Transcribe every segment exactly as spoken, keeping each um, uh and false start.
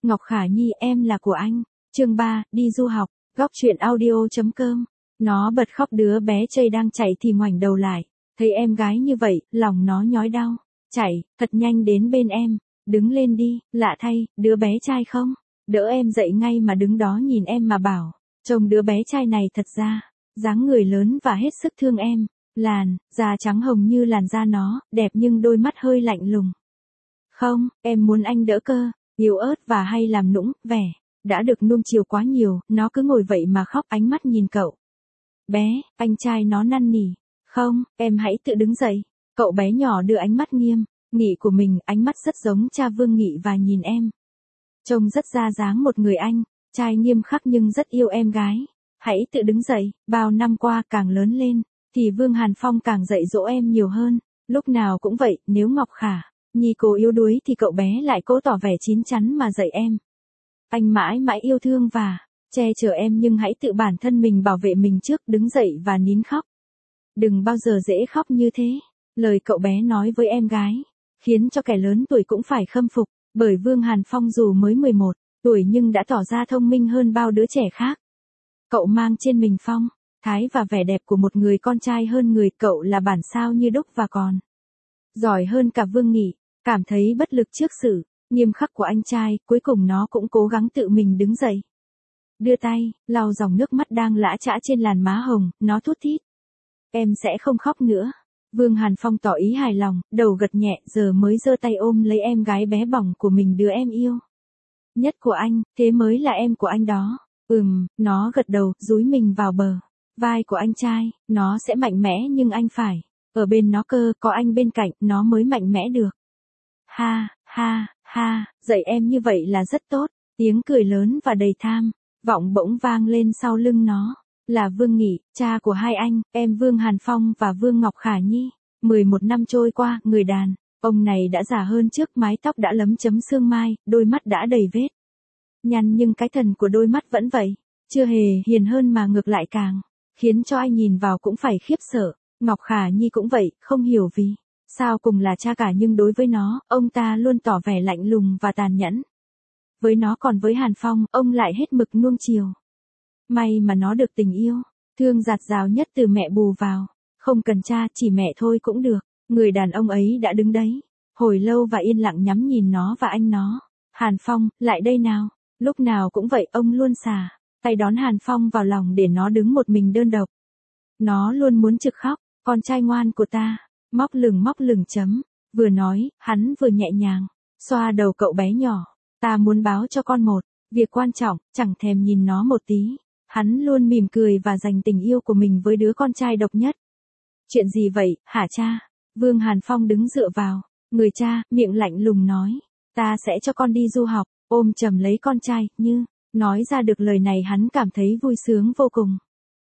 Ngọc Khả Nhi, em là của anh. Chương ba, đi du học. Góc truyện audio chấm com. Nó bật khóc, đứa bé chơi đang chạy thì ngoảnh đầu lại. Thấy em gái như vậy, lòng nó nhói đau. Chạy, thật nhanh đến bên em. Đứng lên đi, lạ thay, đứa bé trai không? Đỡ em dậy ngay mà đứng đó nhìn em mà bảo. Trông đứa bé trai này thật ra, dáng người lớn và hết sức thương em. Làn, da trắng hồng như làn da nó, đẹp nhưng đôi mắt hơi lạnh lùng. Không, em muốn anh đỡ cơ, yếu ớt và hay làm nũng, vẻ. Đã được nuông chiều quá nhiều, nó cứ ngồi vậy mà khóc, ánh mắt nhìn cậu. Bé, anh trai nó năn nỉ. Không, em hãy tự đứng dậy. Cậu bé nhỏ đưa ánh mắt nghiêm nghị của mình, ánh mắt rất giống cha Vương Nghị và nhìn em. Trông rất ra dáng một người anh, trai nghiêm khắc nhưng rất yêu em gái. Hãy tự đứng dậy, bao năm qua càng lớn lên, thì Vương Hàn Phong càng dạy dỗ em nhiều hơn. Lúc nào cũng vậy, nếu Ngọc Khả Nhi cố yếu đuối thì cậu bé lại cố tỏ vẻ chín chắn mà dạy em. Anh mãi mãi yêu thương và che chở em, nhưng hãy tự bản thân mình bảo vệ mình trước, đứng dậy và nín khóc. Đừng bao giờ dễ khóc như thế. Lời cậu bé nói với em gái khiến cho kẻ lớn tuổi cũng phải khâm phục, bởi Vương Hàn Phong dù mới mười một tuổi nhưng đã tỏ ra thông minh hơn bao đứa trẻ khác. Cậu mang trên mình phong thái và vẻ đẹp của một người con trai hơn người, cậu là bản sao như đúc và còn giỏi hơn cả Vương Nghị. Cảm thấy bất lực trước sự nghiêm khắc của anh trai, cuối cùng nó cũng cố gắng tự mình đứng dậy. Đưa tay, lau dòng nước mắt đang lã chã trên làn má hồng, nó thút thít. Em sẽ không khóc nữa. Vương Hàn Phong tỏ ý hài lòng, đầu gật nhẹ, giờ mới giơ tay ôm lấy em gái bé bỏng của mình, đứa em yêu nhất của anh, thế mới là em của anh đó. Ừm, nó gật đầu, dúi mình vào bờ vai của anh trai. Nó sẽ mạnh mẽ nhưng anh phải ở bên nó cơ, có anh bên cạnh, nó mới mạnh mẽ được. Ha, ha, ha, dạy em như vậy là rất tốt. Tiếng cười lớn và đầy tham vọng bỗng vang lên sau lưng nó. Là Vương Nghị, cha của hai anh, em Vương Hàn Phong và Vương Ngọc Khả Nhi. mười một năm trôi qua, người đàn ông này đã già hơn trước, mái tóc đã lấm chấm sương mai, đôi mắt đã đầy vết nhăn, nhưng cái thần của đôi mắt vẫn vậy. Chưa hề hiền hơn mà ngược lại càng khiến cho ai nhìn vào cũng phải khiếp sợ. Ngọc Khả Nhi cũng vậy, không hiểu vì sao cùng là cha cả nhưng đối với nó, ông ta luôn tỏ vẻ lạnh lùng và tàn nhẫn. Với nó còn với Hàn Phong, ông lại hết mực nuông chiều. May mà nó được tình yêu thương dạt dào nhất từ mẹ bù vào. Không cần cha, chỉ mẹ thôi cũng được. Người đàn ông ấy đã đứng đấy hồi lâu và yên lặng nhắm nhìn nó và anh nó. Hàn Phong, lại đây nào. Lúc nào cũng vậy, ông luôn xà tay đón Hàn Phong vào lòng để nó đứng một mình đơn độc. Nó luôn muốn trực khóc. Con trai ngoan của ta. Móc lửng móc lửng chấm. Vừa nói, hắn vừa nhẹ nhàng xoa đầu cậu bé nhỏ. Ta muốn báo cho con một việc quan trọng. Chẳng thèm nhìn nó một tí. Hắn luôn mỉm cười và dành tình yêu của mình với đứa con trai độc nhất. Chuyện gì vậy, hả cha? Vương Hàn Phong đứng dựa vào người cha, miệng lạnh lùng nói. Ta sẽ cho con đi du học. Ôm chầm lấy con trai, như nói ra được lời này hắn cảm thấy vui sướng vô cùng.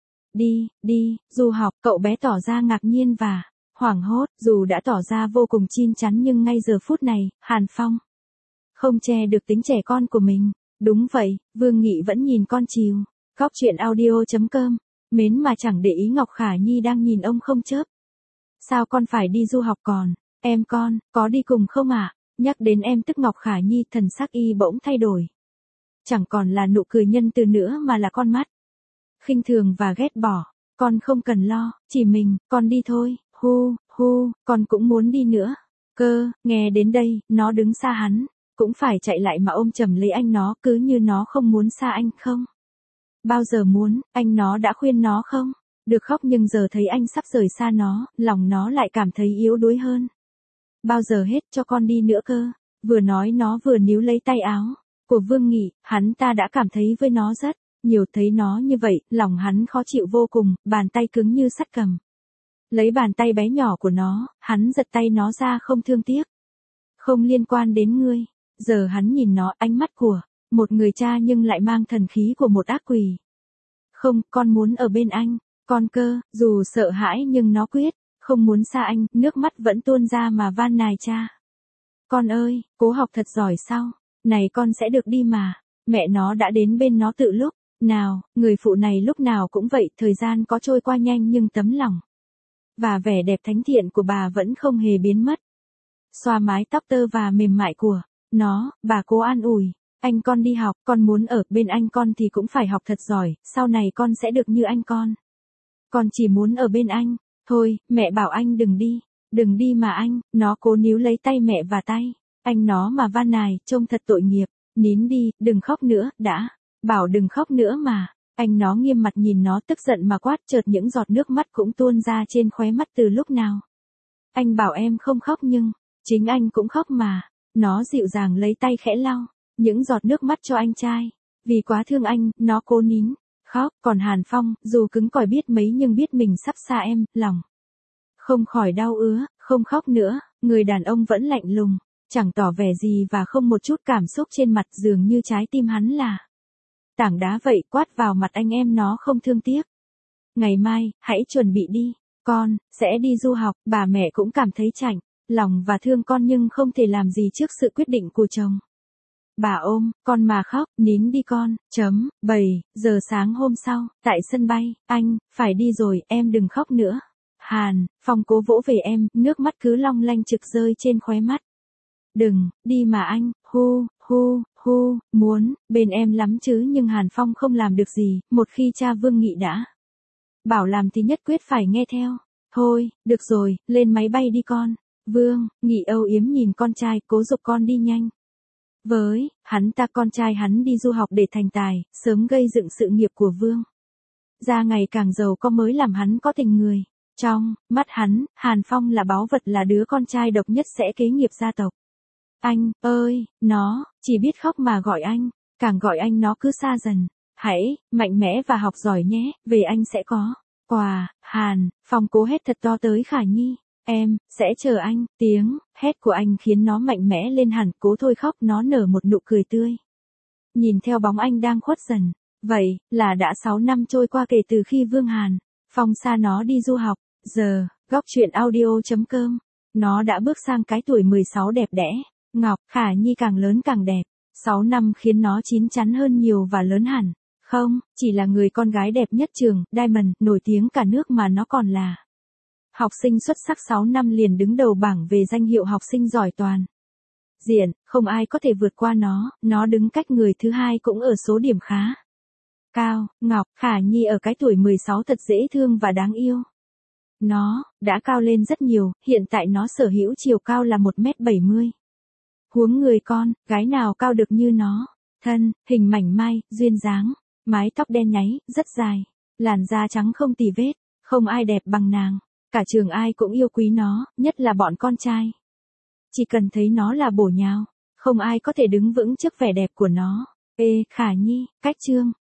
Đi, đi, du học, cậu bé tỏ ra ngạc nhiên và hoảng hốt, dù đã tỏ ra vô cùng chín chắn nhưng ngay giờ phút này, Hàn Phong không che được tính trẻ con của mình. Đúng vậy, Vương Nghị vẫn nhìn con chiều. Góc truyện audio chấm com. Mến mà chẳng để ý Ngọc Khả Nhi đang nhìn ông không chớp. Sao con phải đi du học còn? Em con, có đi cùng không ạ? À? Nhắc đến em tức Ngọc Khả Nhi, thần sắc y bỗng thay đổi. Chẳng còn là nụ cười nhân từ nữa mà là con mắt khinh thường và ghét bỏ. Con không cần lo, chỉ mình, con đi thôi. Hu, hu, con cũng muốn đi nữa. Cơ, nghe đến đây, nó đứng xa hắn. Cũng phải chạy lại mà ôm chầm lấy anh nó, cứ như nó không muốn xa anh không? Bao giờ muốn, anh nó đã khuyên nó không? Được khóc nhưng giờ thấy anh sắp rời xa nó, lòng nó lại cảm thấy yếu đuối hơn. Bao giờ hết cho con đi nữa cơ? Vừa nói nó vừa níu lấy tay áo của Vương Nghị, hắn ta đã cảm thấy với nó rất nhiều, thấy nó như vậy, lòng hắn khó chịu vô cùng, bàn tay cứng như sắt cầm lấy bàn tay bé nhỏ của nó, hắn giật tay nó ra không thương tiếc. Không liên quan đến ngươi. Giờ hắn nhìn nó, ánh mắt của một người cha nhưng lại mang thần khí của một ác quỷ. Không, con muốn ở bên anh, con cơ, dù sợ hãi nhưng nó quyết không muốn xa anh, nước mắt vẫn tuôn ra mà van nài cha. Con ơi, cố học thật giỏi sau này con sẽ được đi mà. Mẹ nó đã đến bên nó tự lúc nào, người phụ này lúc nào cũng vậy, thời gian có trôi qua nhanh nhưng tấm lòng và vẻ đẹp thánh thiện của bà vẫn không hề biến mất. Xoa mái tóc tơ và mềm mại của nó, bà cố an ủi. Anh con đi học, con muốn ở bên anh con thì cũng phải học thật giỏi, sau này con sẽ được như anh con. Con chỉ muốn ở bên anh. Thôi, mẹ bảo anh đừng đi. Đừng đi mà anh, nó cố níu lấy tay mẹ và tay. Anh nó mà van nài, trông thật tội nghiệp. Nín đi, đừng khóc nữa, đã. Bảo đừng khóc nữa mà. Anh nó nghiêm mặt nhìn nó tức giận mà quát, chợt những giọt nước mắt cũng tuôn ra trên khóe mắt từ lúc nào. Anh bảo em không khóc nhưng, chính anh cũng khóc mà. Nó dịu dàng lấy tay khẽ lau những giọt nước mắt cho anh trai. Vì quá thương anh, nó cố nín khóc, còn Hàn Phong, dù cứng cỏi biết mấy nhưng biết mình sắp xa em, lòng không khỏi đau ứa, không khóc nữa, người đàn ông vẫn lạnh lùng, chẳng tỏ vẻ gì và không một chút cảm xúc trên mặt, dường như trái tim hắn là tảng đá vậy, quát vào mặt anh em nó không thương tiếc. Ngày mai, hãy chuẩn bị đi, con sẽ đi du học, bà mẹ cũng cảm thấy chạnh lòng và thương con nhưng không thể làm gì trước sự quyết định của chồng. Bà ôm con mà khóc, nín đi con, chấm, bảy giờ sáng hôm sau, tại sân bay, anh, phải đi rồi, em đừng khóc nữa. Hàn Phong cố vỗ về em, nước mắt cứ long lanh trực rơi trên khóe mắt. Đừng, đi mà anh, hu, hu, hu, muốn, bên em lắm chứ nhưng Hàn Phong không làm được gì, một khi cha Vương Nghị đã bảo làm thì nhất quyết phải nghe theo. Thôi, được rồi, lên máy bay đi con. Vương Nghị âu yếm nhìn con trai, cố giục con đi nhanh. Với hắn ta con trai hắn đi du học để thành tài, sớm gây dựng sự nghiệp của Vương gia ngày càng giàu có mới làm hắn có tình người. Trong mắt hắn, Hàn Phong là báu vật, là đứa con trai độc nhất sẽ kế nghiệp gia tộc. Anh ơi, nó chỉ biết khóc mà gọi anh, càng gọi anh nó cứ xa dần. Hãy mạnh mẽ và học giỏi nhé, về anh sẽ có quà. Hàn Phong cố hét thật to tới Khả Nhi. Em sẽ chờ anh. Tiếng hét của anh khiến nó mạnh mẽ lên hẳn, cố thôi khóc, nó nở một nụ cười tươi. Nhìn theo bóng anh đang khuất dần. Vậy là đã sáu năm trôi qua kể từ khi Vương Hàn Phong xa nó đi du học. Giờ, góc truyện audio chấm com, nó đã bước sang cái tuổi mười sáu đẹp đẽ. Ngọc Khả Nhi càng lớn càng đẹp. sáu năm khiến nó chín chắn hơn nhiều và lớn hẳn. Không, chỉ là người con gái đẹp nhất trường, Diamond, nổi tiếng cả nước mà nó còn là học sinh xuất sắc sáu năm liền đứng đầu bảng về danh hiệu học sinh giỏi toàn diện, không ai có thể vượt qua nó, nó đứng cách người thứ hai cũng ở số điểm khá cao. Ngọc Khả Nhi ở cái tuổi mười sáu thật dễ thương và đáng yêu. Nó đã cao lên rất nhiều, hiện tại nó sở hữu chiều cao là một mét bảy mươi. Huống người con, gái nào cao được như nó. Thân hình mảnh mai, duyên dáng, mái tóc đen nháy, rất dài, làn da trắng không tì vết, không ai đẹp bằng nàng. Cả trường ai cũng yêu quý nó, nhất là bọn con trai. Chỉ cần thấy nó là bổ nhào, không ai có thể đứng vững trước vẻ đẹp của nó. Ê, Khả Nhi, cách chương